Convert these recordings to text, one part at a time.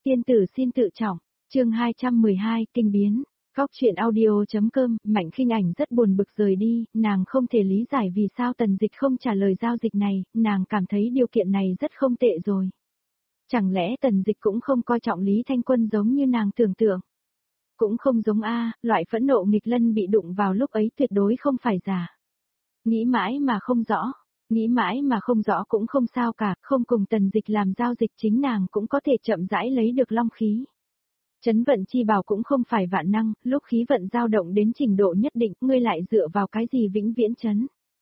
Tiên tử xin tự trọng, chương 212, kinh biến. Góc truyện audio.com, Mạnh Khinh Ảnh rất buồn bực rời đi, nàng không thể lý giải vì sao Tần Dịch không trả lời giao dịch này, nàng cảm thấy điều kiện này rất không tệ rồi. Chẳng lẽ Tần Dịch cũng không coi trọng Lý Thanh Quân giống như nàng tưởng tượng? Cũng không giống loại phẫn nộ nghịch lân bị đụng vào lúc ấy tuyệt đối không phải giả. Nghĩ mãi mà không rõ cũng không sao cả, không cùng Tần Dịch làm giao dịch chính nàng cũng có thể chậm rãi lấy được long khí. Chấn vận chi bảo cũng không phải vạn năng, lúc khí vận dao động đến trình độ nhất định, ngươi lại dựa vào cái gì vĩnh viễn chấn.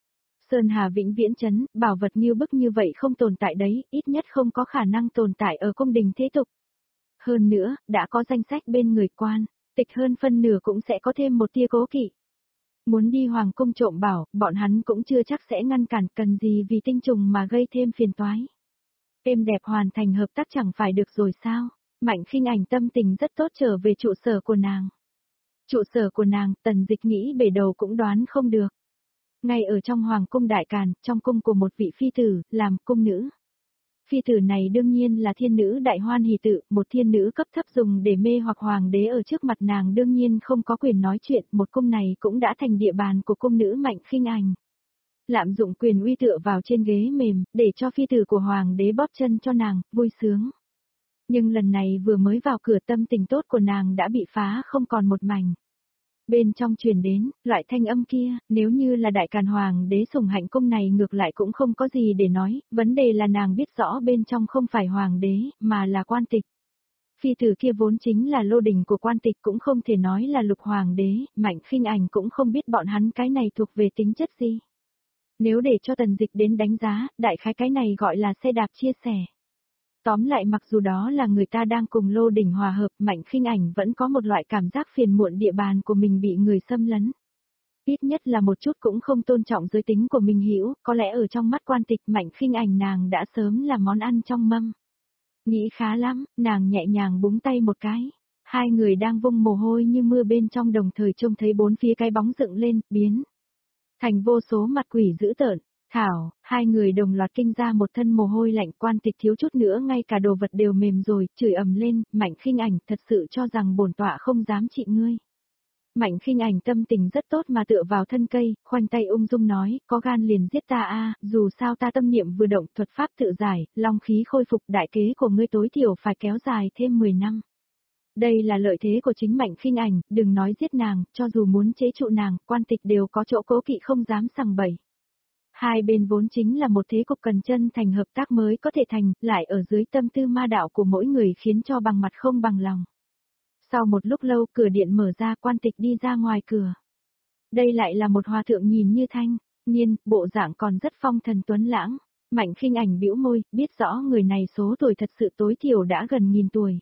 Sơn Hà vĩnh viễn chấn, bảo vật như bức như vậy không tồn tại đấy, ít nhất không có khả năng tồn tại ở cung đình thế tục. Hơn nữa, đã có danh sách bên người quan, tịch hơn phân nửa cũng sẽ có thêm một tia cố kỵ. Muốn đi hoàng cung trộm bảo, bọn hắn cũng chưa chắc sẽ ngăn cản, cần gì vì tinh trùng mà gây thêm phiền toái. Êm đẹp hoàn thành hợp tác chẳng phải được rồi sao? Mạnh Khinh Ảnh tâm tình rất tốt trở về trụ sở của nàng. Trụ sở của nàng, Tần Dịch nghĩ bể đầu cũng đoán không được. Ngay ở trong hoàng cung đại càn, trong cung của một vị phi tử, làm cung nữ. Phi tử này đương nhiên là thiên nữ Đại Hoan Hỷ Tự, một thiên nữ cấp thấp dùng để mê hoặc hoàng đế ở trước mặt nàng đương nhiên không có quyền nói chuyện, một cung này cũng đã thành địa bàn của cung nữ Mạnh Khinh Ảnh. Lạm dụng quyền uy tựa vào trên ghế mềm, để cho phi tử của hoàng đế bóp chân cho nàng, vui sướng. Nhưng lần này vừa mới vào cửa tâm tình tốt của nàng đã bị phá không còn một mảnh. Bên trong truyền đến, loại thanh âm kia, nếu như là đại càn hoàng đế sủng hạnh cung này ngược lại cũng không có gì để nói, vấn đề là nàng biết rõ bên trong không phải hoàng đế, mà là quan tịch. Phi tử kia vốn chính là lô đình của quan tịch cũng không thể nói là lục hoàng đế, Mạnh Khinh Ảnh cũng không biết bọn hắn cái này thuộc về tính chất gì. Nếu để cho Tần Dịch đến đánh giá, đại khái cái này gọi là xe đạp chia sẻ. Tóm lại mặc dù đó là người ta đang cùng lô đỉnh hòa hợp, Mạnh Khinh Ảnh vẫn có một loại cảm giác phiền muộn địa bàn của mình bị người xâm lấn. Ít nhất là một chút cũng không tôn trọng giới tính của mình hiểu, có lẽ ở trong mắt quan tịch Mạnh Khinh Ảnh nàng đã sớm là món ăn trong mâm. Nghĩ khá lắm, nàng nhẹ nhàng búng tay một cái. Hai người đang vung mồ hôi như mưa bên trong đồng thời trông thấy bốn phía cái bóng dựng lên, biến thành vô số mặt quỷ dữ tợn. Thảo, hai người đồng loạt kinh ra một thân mồ hôi lạnh, quan tịch thiếu chút nữa ngay cả đồ vật đều mềm rồi, chửi ầm lên, Mạnh Khinh Ảnh thật sự cho rằng bổn tọa không dám trị ngươi. Mạnh Khinh Ảnh tâm tình rất tốt mà tựa vào thân cây, khoanh tay ung dung nói, có gan liền giết ta dù sao ta tâm niệm vừa động thuật pháp tự giải, long khí khôi phục, đại kế của ngươi tối thiểu phải kéo dài thêm 10 năm. Đây là lợi thế của chính Mạnh Khinh Ảnh, đừng nói giết nàng, cho dù muốn chế trụ nàng, quan tịch đều có chỗ cố kỵ không dám sằng bậy. Hai bên vốn chính là một thế cục cần chân thành hợp tác mới có thể thành, lại ở dưới tâm tư ma đạo của mỗi người khiến cho bằng mặt không bằng lòng. Sau một lúc lâu cửa điện mở ra, quan tịch đi ra ngoài cửa. Đây lại là một hòa thượng nhìn như thanh niên, bộ dạng còn rất phong thần tuấn lãng. Mạnh Khinh Ảnh bĩu môi, biết rõ người này số tuổi thật sự tối thiểu đã gần 1000 tuổi.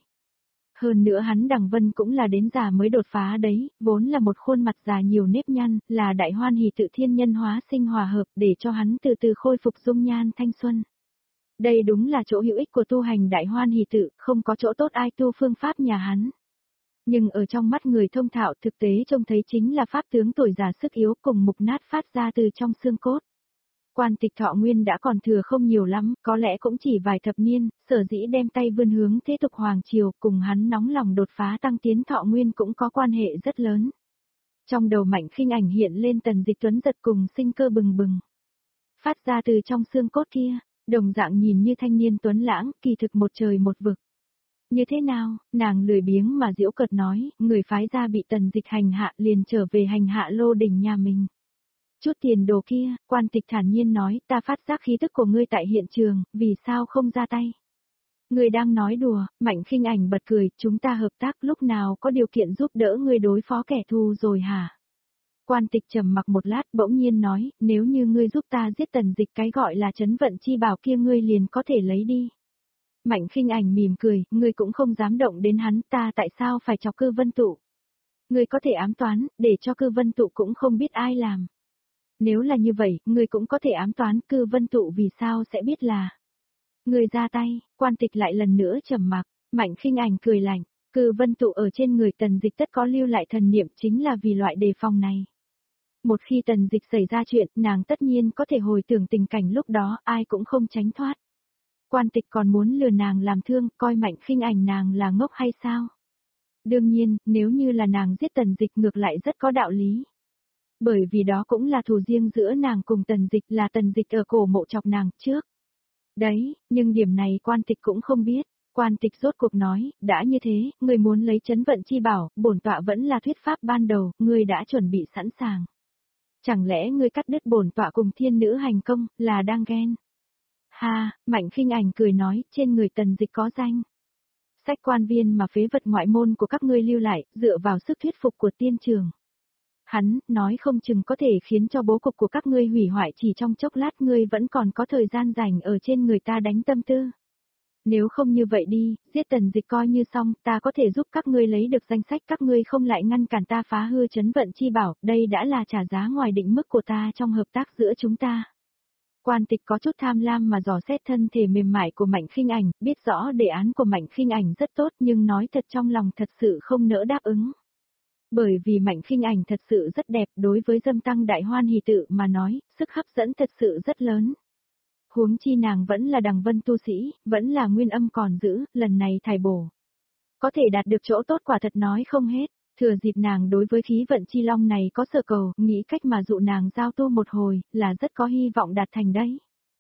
Hơn nữa hắn Đằng Vân cũng là đến già mới đột phá đấy, vốn là một khuôn mặt già nhiều nếp nhăn, là Đại Hoan Hỷ Tự thiên nhân hóa sinh hòa hợp để cho hắn từ từ khôi phục dung nhan thanh xuân. Đây đúng là chỗ hữu ích của tu hành Đại Hoan Hỷ Tự, không có chỗ tốt ai tu phương pháp nhà hắn. Nhưng ở trong mắt người thông thạo thực tế trông thấy chính là pháp tướng tuổi già sức yếu cùng mục nát phát ra từ trong xương cốt. Quan tịch thọ nguyên đã còn thừa không nhiều lắm, có lẽ cũng chỉ vài thập niên, sở dĩ đem tay vươn hướng thế tục hoàng triều, cùng hắn nóng lòng đột phá tăng tiến thọ nguyên cũng có quan hệ rất lớn. Trong đầu Mạnh Khinh Ảnh hiện lên Tần Dịch tuấn giật cùng sinh cơ bừng bừng. Phát ra từ trong xương cốt kia, đồng dạng nhìn như thanh niên tuấn lãng, kỳ thực một trời một vực. Như thế nào, nàng lười biếng mà giễu cợt nói, người phái ra bị Tần Dịch hành hạ liền trở về hành hạ lô đình nhà mình. Chút tiền đồ kia, quan tịch thản nhiên nói, ta phát giác khí tức của ngươi tại hiện trường, vì sao không ra tay? Ngươi đang nói đùa, Mạnh Khinh Ảnh bật cười, chúng ta hợp tác lúc nào có điều kiện giúp đỡ ngươi đối phó kẻ thù rồi hả? Quan tịch trầm mặc một lát bỗng nhiên nói, nếu như ngươi giúp ta giết Tần Dịch cái gọi là chấn vận chi bảo kia ngươi liền có thể lấy đi. Mạnh Khinh Ảnh mỉm cười, ngươi cũng không dám động đến hắn, ta tại sao phải chọc Cư Vân Tụ? Ngươi có thể ám toán, để cho Cư Vân Tụ cũng không biết ai làm. Nếu là như vậy, ngươi cũng có thể ám toán, Cư Vân Tụ vì sao sẽ biết là ngươi ra tay. Quan tịch lại lần nữa trầm mặc, Mạnh Khinh Ảnh cười lạnh, Cư Vân Tụ ở trên người Tần Dịch tất có lưu lại thần niệm chính là vì loại đề phòng này. Một khi Tần Dịch xảy ra chuyện, nàng tất nhiên có thể hồi tưởng tình cảnh lúc đó, ai cũng không tránh thoát. Quan Tịch còn muốn lừa nàng làm thương, coi Mạnh Khinh Ảnh nàng là ngốc hay sao? Đương nhiên, nếu như là nàng giết Tần Dịch ngược lại rất có đạo lý. Bởi vì đó cũng là thù riêng giữa nàng cùng Tần Dịch, là Tần Dịch ở cổ mộ chọc nàng trước. Đấy, nhưng điểm này Quan Tịch cũng không biết. Quan Tịch rốt cuộc nói, đã như thế, ngươi muốn lấy chấn vận chi bảo, bổn tọa vẫn là thuyết pháp ban đầu, ngươi đã chuẩn bị sẵn sàng. Chẳng lẽ ngươi cắt đứt bổn tọa cùng thiên nữ hành công, là đang ghen? Ha, Mạnh Khinh Ảnh cười nói, trên người Tần Dịch có danh. Sách quan viên mà phế vật ngoại môn của các ngươi lưu lại, dựa vào sức thuyết phục của tiên trường. Hắn, nói không chừng có thể khiến cho bố cục của các ngươi hủy hoại chỉ trong chốc lát, ngươi vẫn còn có thời gian rảnh ở trên người ta đánh tâm tư. Nếu không như vậy đi, giết Tần Dịch coi như xong, ta có thể giúp các ngươi lấy được danh sách, các ngươi không lại ngăn cản ta phá hư chấn vận chi bảo, đây đã là trả giá ngoài định mức của ta trong hợp tác giữa chúng ta. Quan Tịch có chút tham lam mà dò xét thân thể mềm mại của Mạnh Khinh Ảnh, biết rõ đề án của Mạnh Khinh Ảnh rất tốt nhưng nói thật trong lòng thật sự không nỡ đáp ứng. Bởi vì Mạnh Khinh Ảnh thật sự rất đẹp, đối với Dâm Tăng Đại Hoan Hỷ Tự mà nói, sức hấp dẫn thật sự rất lớn. Huống chi nàng vẫn là đằng vân tu sĩ, vẫn là nguyên âm còn giữ, lần này thải bổ. Có thể đạt được chỗ tốt quả thật nói không hết, thừa dịp nàng đối với khí vận chi long này có sở cầu, nghĩ cách mà dụ nàng giao tu một hồi, là rất có hy vọng đạt thành đấy.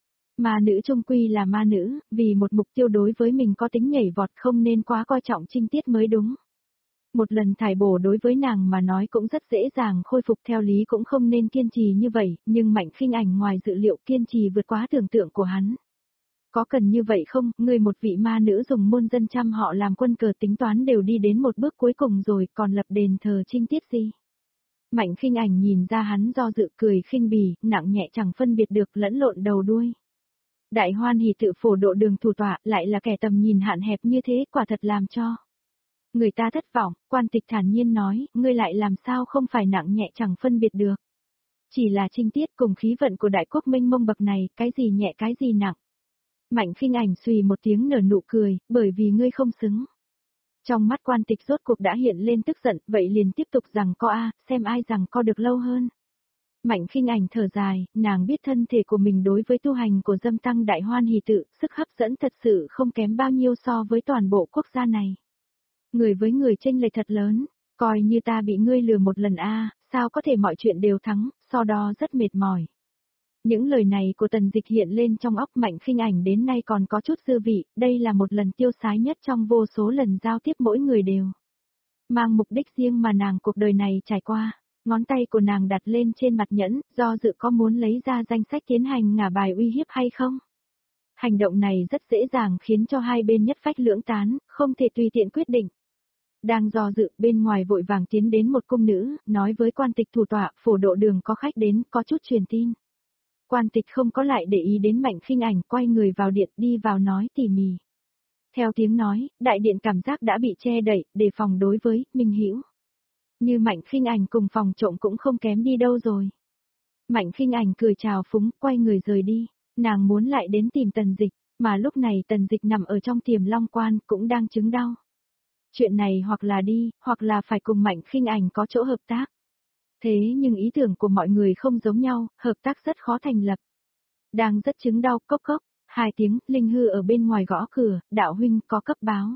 Ma nữ trung quy là ma nữ, vì một mục tiêu đối với mình có tính nhảy vọt không nên quá coi trọng trinh tiết mới đúng. Một lần thải bổ đối với nàng mà nói cũng rất dễ dàng khôi phục, theo lý cũng không nên kiên trì như vậy, nhưng Mạnh Khinh Ảnh ngoài dự liệu kiên trì vượt quá tưởng tượng của hắn. Có cần như vậy không, người một vị ma nữ dùng môn dân trăm họ làm quân cờ tính toán đều đi đến một bước cuối cùng rồi, còn lập đền thờ trinh tiết gì? Mạnh Khinh Ảnh nhìn ra hắn do dự, cười khinh bỉ, nặng nhẹ chẳng phân biệt được, lẫn lộn đầu đuôi. Đại Hoan Hỷ Tự phổ độ đường thủ tọa, lại là kẻ tầm nhìn hạn hẹp như thế, quả thật làm cho người ta thất vọng. Quan Tịch thản nhiên nói, ngươi lại làm sao không phải nặng nhẹ chẳng phân biệt được. Chỉ là trinh tiết cùng khí vận của đại quốc mênh mông bậc này, cái gì nhẹ cái gì nặng. Mạnh Khinh Ảnh xùy một tiếng nở nụ cười, bởi vì ngươi không xứng. Trong mắt Quan Tịch rốt cuộc đã hiện lên tức giận, vậy liền tiếp tục rằng co xem ai rằng co được lâu hơn. Mạnh Khinh Ảnh thở dài, nàng biết thân thể của mình đối với tu hành của Dâm Tăng Đại Hoan Hỷ Tự, sức hấp dẫn thật sự không kém bao nhiêu so với toàn bộ quốc gia này. Người với người chênh lệch thật lớn, coi như ta bị ngươi lừa một lần sao có thể mọi chuyện đều thắng, so đo rất mệt mỏi. Những lời này của Tần Dịch hiện lên trong óc Mạnh Khinh Ảnh đến nay còn có chút dư vị, đây là một lần tiêu sái nhất trong vô số lần giao tiếp mỗi người đều. Mang mục đích riêng mà nàng cuộc đời này trải qua, ngón tay của nàng đặt lên trên mặt nhẫn, do dự có muốn lấy ra danh sách tiến hành ngả bài uy hiếp hay không. Hành động này rất dễ dàng khiến cho hai bên nhất phách lưỡng tán, không thể tùy tiện quyết định. Đang do dự, bên ngoài vội vàng tiến đến một cung nữ, nói với Quan Tịch thủ tọa, phổ độ đường có khách đến, có chút truyền tin. Quan Tịch không có lại để ý đến Mạnh Khinh Ảnh, quay người vào điện, đi vào nói tỉ mỉ. Theo tiếng nói, đại điện cảm giác đã bị che đậy, đề phòng đối với Minh Hữu. Như Mạnh Khinh Ảnh cùng phòng trộm cũng không kém đi đâu rồi. Mạnh Khinh Ảnh cười chào phúng, quay người rời đi. Nàng muốn lại đến tìm Tần Dịch, mà lúc này Tần Dịch nằm ở trong Tiềm Long Quan, cũng đang chứng đau. Chuyện này hoặc là đi, hoặc là phải cùng Mạnh Khinh Ảnh có chỗ hợp tác. Thế nhưng ý tưởng của mọi người không giống nhau, hợp tác rất khó thành lập. Đang rất chứng đau, cốc cốc, 2 tiếng, Linh Hư ở bên ngoài gõ cửa, đạo huynh có cấp báo.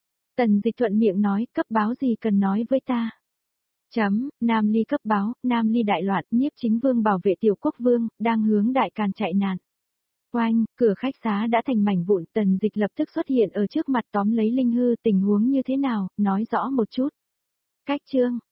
Tần Dịch thuận miệng nói, cấp báo gì cần nói với ta. Nam Ly cấp báo, Nam Ly đại loạn, Nhiếp Chính Vương bảo vệ tiểu quốc vương, đang hướng Đại Càn chạy nạn. Oanh, cửa khách xá đã thành mảnh vụn, Tần Dịch lập tức xuất hiện ở trước mặt tóm lấy Linh Hư, tình huống như thế nào, nói rõ một chút. Cách chương.